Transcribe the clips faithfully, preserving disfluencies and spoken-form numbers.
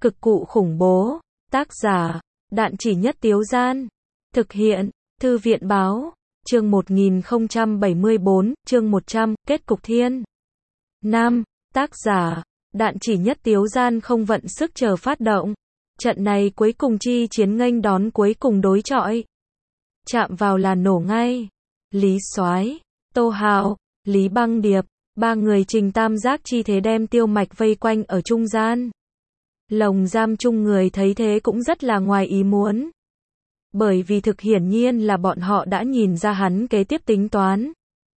Cực cụ khủng bố. Tác giả, Đạn Chỉ Nhất Tiếu Gian. Thực hiện, Thư viện Báo. Chương một nghìn không trăm bảy mươi bốn, chương một trăm, kết cục thiên. Nam, tác giả, Đạn Chỉ Nhất Tiếu Gian không vận sức chờ phát động. Trận này cuối cùng chi chiến nghênh đón cuối cùng đối chọi. Chạm vào là nổ ngay. Lý Soái, Tô Hạo, Lý Băng Điệp, ba người trình tam giác chi thế đem Tiêu Mạch vây quanh ở trung gian. Lồng giam chung người thấy thế cũng rất là ngoài ý muốn. Bởi vì thực hiển nhiên là bọn họ đã nhìn ra hắn kế tiếp tính toán.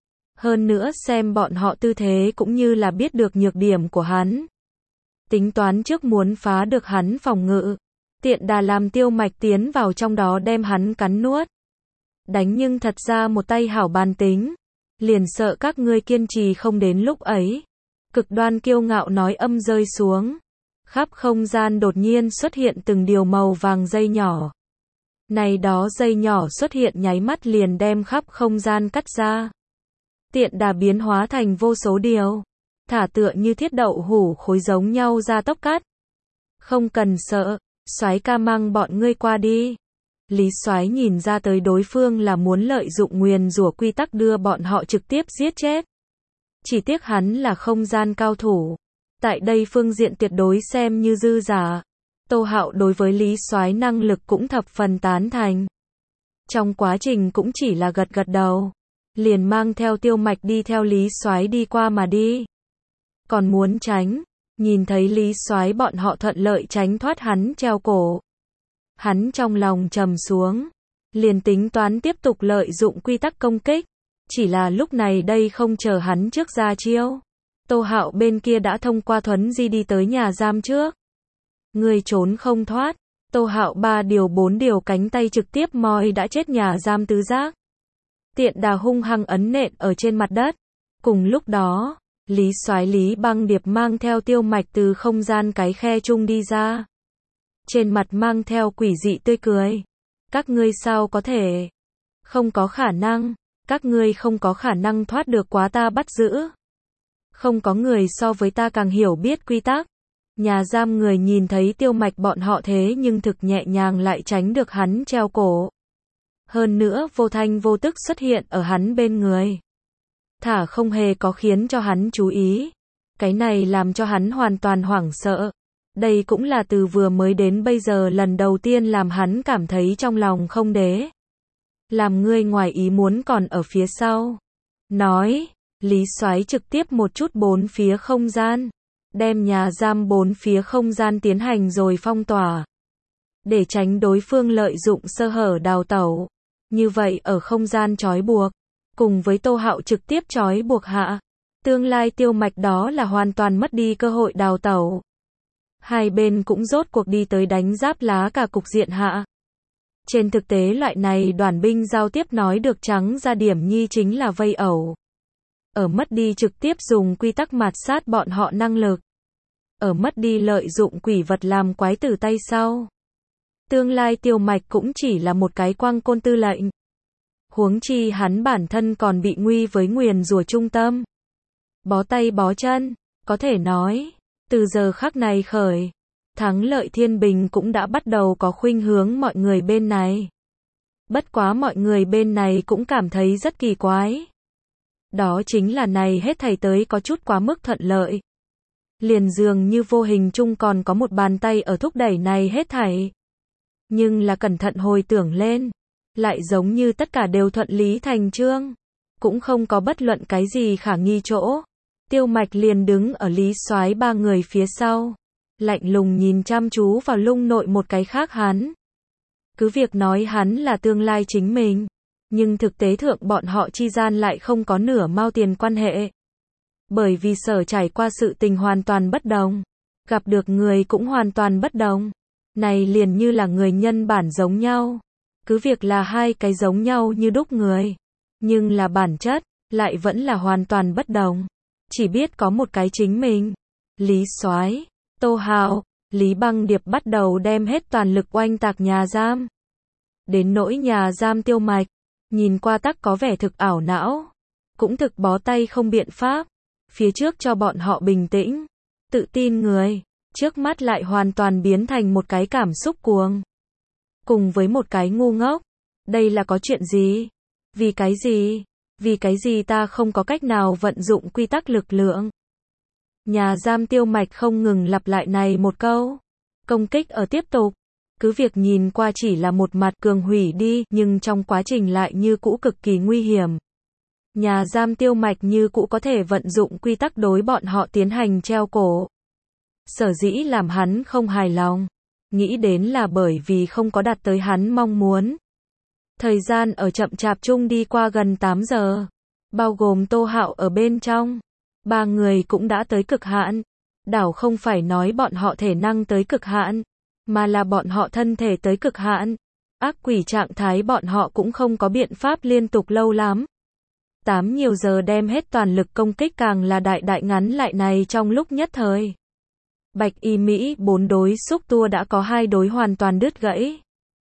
Hơn nữa xem bọn họ tư thế cũng như là biết được nhược điểm của hắn. Tính toán trước muốn phá được hắn phòng ngự. Tiện đà làm Tiêu Mạch tiến vào trong đó đem hắn cắn nuốt. Đánh nhưng thật ra một tay hảo bàn tính. Liền sợ các ngươi kiên trì không đến lúc ấy. Cực đoan kiêu ngạo nói âm rơi xuống. Khắp không gian đột nhiên xuất hiện từng điều màu vàng dây nhỏ. Này đó dây nhỏ xuất hiện nháy mắt liền đem khắp không gian cắt ra. Tiện đà biến hóa thành vô số điều. Thả tựa như thiết đậu hủ khối giống nhau ra tốc cắt. Không cần sợ, Soái ca mang bọn ngươi qua đi. Lý Soái nhìn ra tới đối phương là muốn lợi dụng nguyền rủa quy tắc đưa bọn họ trực tiếp giết chết. Chỉ tiếc hắn là không gian cao thủ. Tại đây phương diện tuyệt đối xem như dư giả. Tô Hạo đối với Lý Soái năng lực cũng thập phần tán thành. Trong quá trình cũng chỉ là gật gật đầu. Liền mang theo Tiêu Mạch đi theo Lý Soái đi qua mà đi. Còn muốn tránh, nhìn thấy Lý Soái bọn họ thuận lợi tránh thoát hắn treo cổ. Hắn trong lòng trầm xuống. Liền tính toán tiếp tục lợi dụng quy tắc công kích. Chỉ là lúc này đây không chờ hắn trước ra chiêu. Tô Hạo bên kia đã thông qua thuấn di đi tới nhà giam trước. Người trốn không thoát. Tô Hạo ba điều bốn điều cánh tay trực tiếp moi đã chết nhà giam tứ giác. Tiện đà hung hăng ấn nện ở trên mặt đất. Cùng lúc đó, Lý Soái Lý Băng Điệp mang theo Tiêu Mạch từ không gian cái khe chung đi ra. Trên mặt mang theo quỷ dị tươi cười. Các ngươi sao có thể? Không có khả năng. Các ngươi không có khả năng thoát được quá ta bắt giữ. Không có người so với ta càng hiểu biết quy tắc. Nhà giam người nhìn thấy Tiêu Mạch bọn họ thế nhưng thực nhẹ nhàng lại tránh được hắn treo cổ. Hơn nữa vô thanh vô tức xuất hiện ở hắn bên người. Thả không hề có khiến cho hắn chú ý. Cái này làm cho hắn hoàn toàn hoảng sợ. Đây cũng là từ vừa mới đến bây giờ lần đầu tiên làm hắn cảm thấy trong lòng không đế. Làm ngươi ngoài ý muốn còn ở phía sau. Nói, Lý Soái trực tiếp một chút bốn phía không gian. Đem nhà giam bốn phía không gian tiến hành rồi phong tỏa. Để tránh đối phương lợi dụng sơ hở đào tẩu. Như vậy ở không gian trói buộc. Cùng với Tô Hạo trực tiếp trói buộc hạ. Tương lai Tiêu Mạch đó là hoàn toàn mất đi cơ hội đào tẩu. Hai bên cũng rốt cuộc đi tới đánh giáp lá cả cục diện hạ. Trên thực tế loại này đoàn binh giao tiếp nói được trắng ra điểm nhi chính là vây ẩu. Ở mất đi trực tiếp dùng quy tắc mạt sát bọn họ năng lực. Ở mất đi lợi dụng quỷ vật làm quái tử tay sau. Tương lai Tiêu Mạch cũng chỉ là một cái quang côn tư lệnh. Huống chi hắn bản thân còn bị nguy với nguyền rủa trung tâm. Bó tay bó chân, có thể nói, từ giờ khắc này khởi, thắng lợi thiên bình cũng đã bắt đầu có khuynh hướng mọi người bên này. Bất quá mọi người bên này cũng cảm thấy rất kỳ quái. Đó chính là này hết thảy tới có chút quá mức thuận lợi. Liền dường như vô hình chung còn có một bàn tay ở thúc đẩy này hết thảy. Nhưng là cẩn thận hồi tưởng lên, lại giống như tất cả đều thuận lý thành chương. Cũng không có bất luận cái gì khả nghi chỗ. Tiêu Mạch liền đứng ở Lý Soái ba người phía sau. Lạnh lùng nhìn chăm chú vào lung nội một cái khác hắn. Cứ việc nói hắn là tương lai chính mình. Nhưng thực tế thượng bọn họ chi gian lại không có nửa mao tiền quan hệ. Bởi vì sở trải qua sự tình hoàn toàn bất đồng. Gặp được người cũng hoàn toàn bất đồng. Này liền như là người nhân bản giống nhau. Cứ việc là hai cái giống nhau như đúc người. Nhưng là bản chất, lại vẫn là hoàn toàn bất đồng. Chỉ biết có một cái chính mình. Lý Soái, Tô Hạo, Lý Băng Điệp bắt đầu đem hết toàn lực oanh tạc nhà giam. Đến nỗi nhà giam Tiêu Mạch. Nhìn qua tắc có vẻ thực ảo não. Cũng thực bó tay không biện pháp. Phía trước cho bọn họ bình tĩnh. Tự tin người. trước mắt lại hoàn toàn biến thành một cái cảm xúc cuồng. Cùng với một cái ngu ngốc. Đây là có chuyện gì? Vì cái gì? Vì cái gì ta không có cách nào vận dụng quy tắc lực lượng? Nhà giam Tiêu Mạch không ngừng lặp lại này một câu. Công kích ở tiếp tục. Cứ việc nhìn qua chỉ là một mặt cường hủy đi, nhưng trong quá trình lại như cũ cực kỳ nguy hiểm. Nhà giam Tiêu Mạch như cũ có thể vận dụng quy tắc đối bọn họ tiến hành treo cổ. Sở dĩ làm hắn không hài lòng. Nghĩ đến là bởi vì không có đạt tới hắn mong muốn. Thời gian ở chậm chạp chung đi qua gần tám giờ. Bao gồm Tô Hạo ở bên trong. Ba người cũng đã tới cực hạn. Đảo không phải nói bọn họ thể năng tới cực hạn, mà là bọn họ thân thể tới cực hạn. Ác quỷ trạng thái bọn họ cũng không có biện pháp liên tục lâu lắm. Tám nhiều giờ đem hết toàn lực công kích càng là đại đại ngắn lại này trong lúc nhất thời. Bạch Y Mỹ bốn đối xúc tua đã có hai đối hoàn toàn đứt gãy.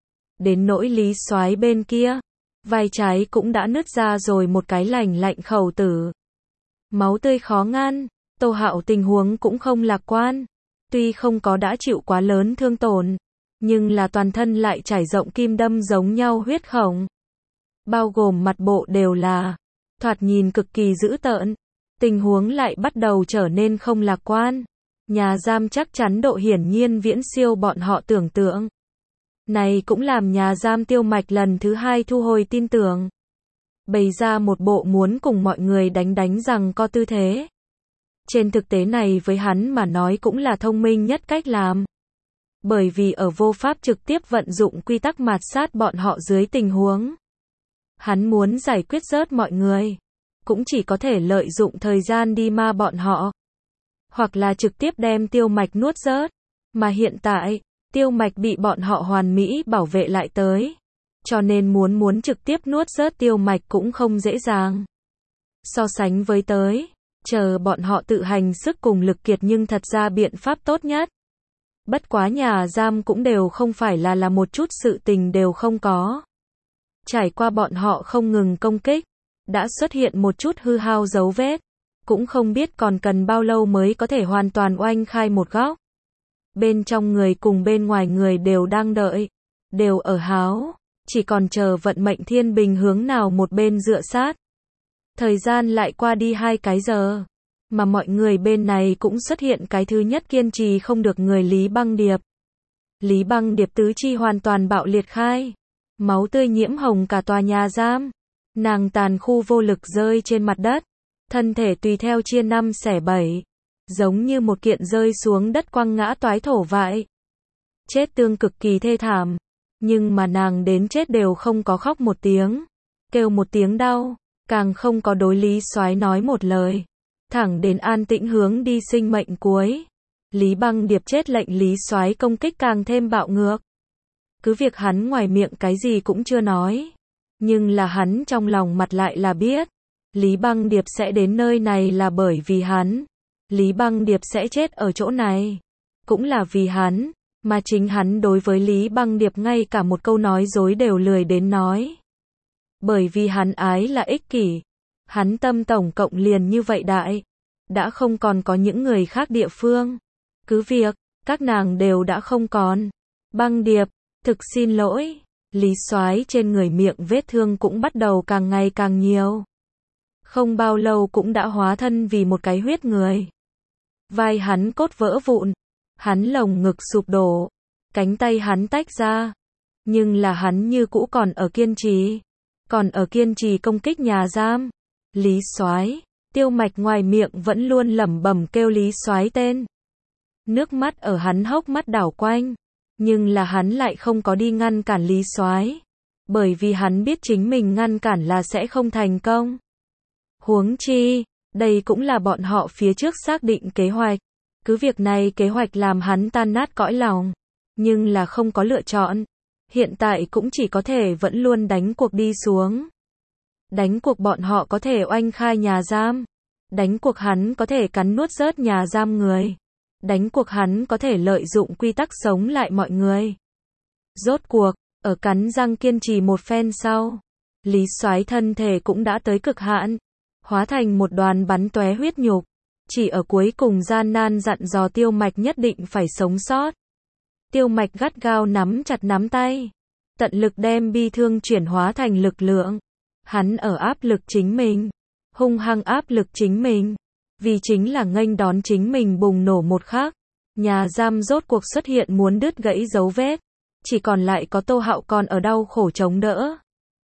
Đến nỗi Lý Soái bên kia, vai trái cũng đã nứt ra rồi một cái lành lạnh khẩu tử. Máu tươi khó ngăn, Tô Hạo tình huống cũng không lạc quan. Tuy không có đã chịu quá lớn thương tổn, nhưng là toàn thân lại trải rộng kim đâm giống nhau huyết khổng. Bao gồm mặt bộ đều là, thoạt nhìn cực kỳ dữ tợn. Tình huống lại bắt đầu trở nên không lạc quan. Nhà giam chắc chắn độ hiển nhiên viễn siêu bọn họ tưởng tượng. Này cũng làm nhà giam Tiêu Mạch lần thứ hai thu hồi tin tưởng. Bày ra một bộ muốn cùng mọi người đánh đánh rằng co tư thế. Trên thực tế này với hắn mà nói cũng là thông minh nhất cách làm. Bởi vì ở vô pháp trực tiếp vận dụng quy tắc mạt sát bọn họ dưới tình huống. Hắn muốn giải quyết rớt mọi người. Cũng chỉ có thể lợi dụng thời gian đi ma bọn họ. Hoặc là trực tiếp đem Tiêu Mạch nuốt rớt. Mà hiện tại, Tiêu Mạch bị bọn họ hoàn mỹ bảo vệ lại tới. Cho nên muốn muốn trực tiếp nuốt rớt Tiêu Mạch cũng không dễ dàng. So sánh với tới, chờ bọn họ tự hành sức cùng lực kiệt nhưng thật ra biện pháp tốt nhất. Bất quá nhà giam cũng đều không phải là là một chút sự tình đều không có. Trải qua bọn họ không ngừng công kích, đã xuất hiện một chút hư hao dấu vết. Cũng không biết còn cần bao lâu mới có thể hoàn toàn oanh khai một góc. Bên trong người cùng bên ngoài người đều đang đợi, đều ở háo, chỉ còn chờ vận mệnh thiên bình hướng nào một bên dựa sát. Thời gian lại qua đi hai cái giờ, mà mọi người bên này cũng xuất hiện cái thứ nhất kiên trì không được người Lý Băng Điệp. Lý Băng Điệp tứ chi hoàn toàn bạo liệt khai, máu tươi nhiễm hồng cả tòa nhà giam, nàng tàn khu vô lực rơi trên mặt đất, thân thể tùy theo chia năm xẻ bảy, giống như một kiện rơi xuống đất quăng ngã toái thổ vậy. Chết tương cực kỳ thê thảm, nhưng mà nàng đến chết đều không có khóc một tiếng, kêu một tiếng đau, càng không có đối Lý Soái nói một lời, thẳng đến an tĩnh hướng đi sinh mệnh cuối. Lý Băng Điệp chết lệnh Lý Soái công kích càng thêm bạo ngược. Cứ việc hắn ngoài miệng cái gì cũng chưa nói, nhưng là hắn trong lòng mặt lại là biết, Lý Băng Điệp sẽ đến nơi này là bởi vì hắn. Lý Băng Điệp sẽ chết ở chỗ này, cũng là vì hắn, mà chính hắn đối với Lý Băng Điệp ngay cả một câu nói dối đều lười đến nói. Bởi vì hắn ái là ích kỷ, hắn tâm tổng cộng liền như vậy đại, đã không còn có những người khác địa phương. Cứ việc, các nàng đều đã không còn. Băng Điệp, thực xin lỗi, Lý Soái trên người miệng vết thương cũng bắt đầu càng ngày càng nhiều. Không bao lâu cũng đã hóa thân vì một cái huyết người. Vai hắn cốt vỡ vụn, hắn lồng ngực sụp đổ, cánh tay hắn tách ra. Nhưng là hắn như cũ còn ở kiên trì, còn ở kiên trì công kích nhà giam. Lý Soái, Tiêu Mạch ngoài miệng vẫn luôn lẩm bẩm kêu Lý Soái tên. Nước mắt ở hắn hốc mắt đảo quanh, nhưng là hắn lại không có đi ngăn cản Lý Soái, bởi vì hắn biết chính mình ngăn cản là sẽ không thành công. Huống chi, đây cũng là bọn họ phía trước xác định kế hoạch. Cứ việc này kế hoạch làm hắn tan nát cõi lòng, nhưng là không có lựa chọn. Hiện tại cũng chỉ có thể vẫn luôn đánh cuộc đi xuống. Đánh cuộc bọn họ có thể oanh khai nhà giam. Đánh cuộc hắn có thể cắn nuốt rớt nhà giam người. Đánh cuộc hắn có thể lợi dụng quy tắc sống lại mọi người. Rốt cuộc, ở cắn răng kiên trì một phen sau, Lý Soái thân thể cũng đã tới cực hạn, hóa thành một đoàn bắn tóe huyết nhục, chỉ ở cuối cùng gian nan dặn dò Tiêu Mạch nhất định phải sống sót. Tiêu Mạch gắt gao nắm chặt nắm tay, tận lực đem bi thương chuyển hóa thành lực lượng. Hắn ở áp lực chính mình, hung hăng áp lực chính mình, vì chính là nghênh đón chính mình bùng nổ một khắc. Nhà giam rốt cuộc xuất hiện muốn đứt gãy dấu vết, chỉ còn lại có Tô Hạo còn ở đau khổ chống đỡ.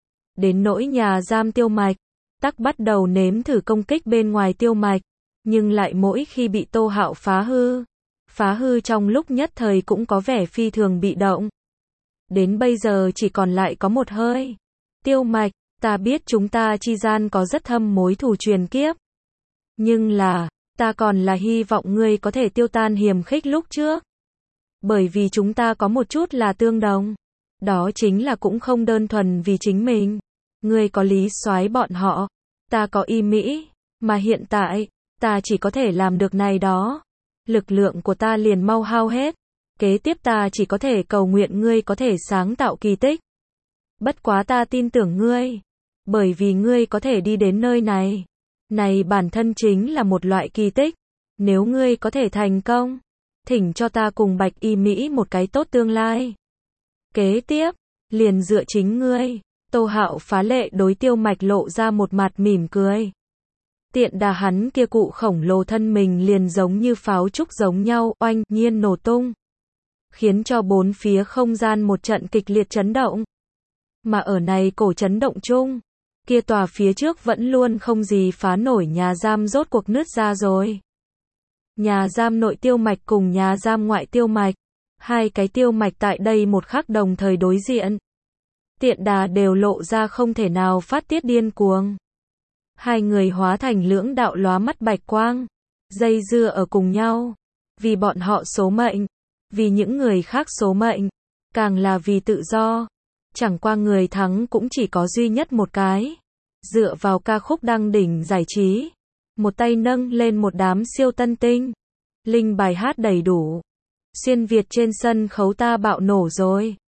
Đến nỗi nhà giam Tiêu Mạch, tắc bắt đầu nếm thử công kích bên ngoài Tiêu Mạch, nhưng lại mỗi khi bị Tô Hạo phá hư, phá hư trong lúc nhất thời cũng có vẻ phi thường bị động. Đến bây giờ chỉ còn lại có một hơi. Tiêu Mạch, ta biết chúng ta chi gian có rất thâm mối thù truyền kiếp. Nhưng là, ta còn là hy vọng ngươi có thể tiêu tan hiềm khích lúc trước. Bởi vì chúng ta có một chút là tương đồng. Đó chính là cũng không đơn thuần vì chính mình. Ngươi có Lý Soái bọn họ, ta có Y Mỹ, mà hiện tại, ta chỉ có thể làm được này đó. Lực lượng của ta liền mau hao hết. Kế tiếp ta chỉ có thể cầu nguyện ngươi có thể sáng tạo kỳ tích. Bất quá ta tin tưởng ngươi. Bởi vì ngươi có thể đi đến nơi này. Này bản thân chính là một loại kỳ tích. Nếu ngươi có thể thành công, thỉnh cho ta cùng Bạch Y Mỹ một cái tốt tương lai. Kế tiếp, liền dựa chính ngươi. Tô Hạo phá lệ đối Tiêu Mạch lộ ra một mặt mỉm cười. Tiện đà hắn kia cụ khổng lồ thân mình liền giống như pháo trúc giống nhau, oanh nhiên nổ tung, khiến cho bốn phía không gian một trận kịch liệt chấn động. Mà ở này cổ chấn động chung, kia tòa phía trước vẫn luôn không gì phá nổi nhà giam rốt cuộc nứt ra rồi. Nhà giam nội Tiêu Mạch cùng nhà giam ngoại Tiêu Mạch, hai cái Tiêu Mạch tại đây một khắc đồng thời đối diện. Tiện đà đều lộ ra không thể nào phát tiết điên cuồng. Hai người hóa thành lưỡng đạo lóa mắt bạch quang, dây dưa ở cùng nhau, vì bọn họ số mệnh, vì những người khác số mệnh, càng là vì tự do. Chẳng qua người thắng cũng chỉ có duy nhất một cái. Dựa vào ca khúc đăng đỉnh giải trí, một tay nâng lên một đám siêu tân tinh, linh bài hát đầy đủ. Xuyên Việt trên sân khấu ta bạo nổ rồi.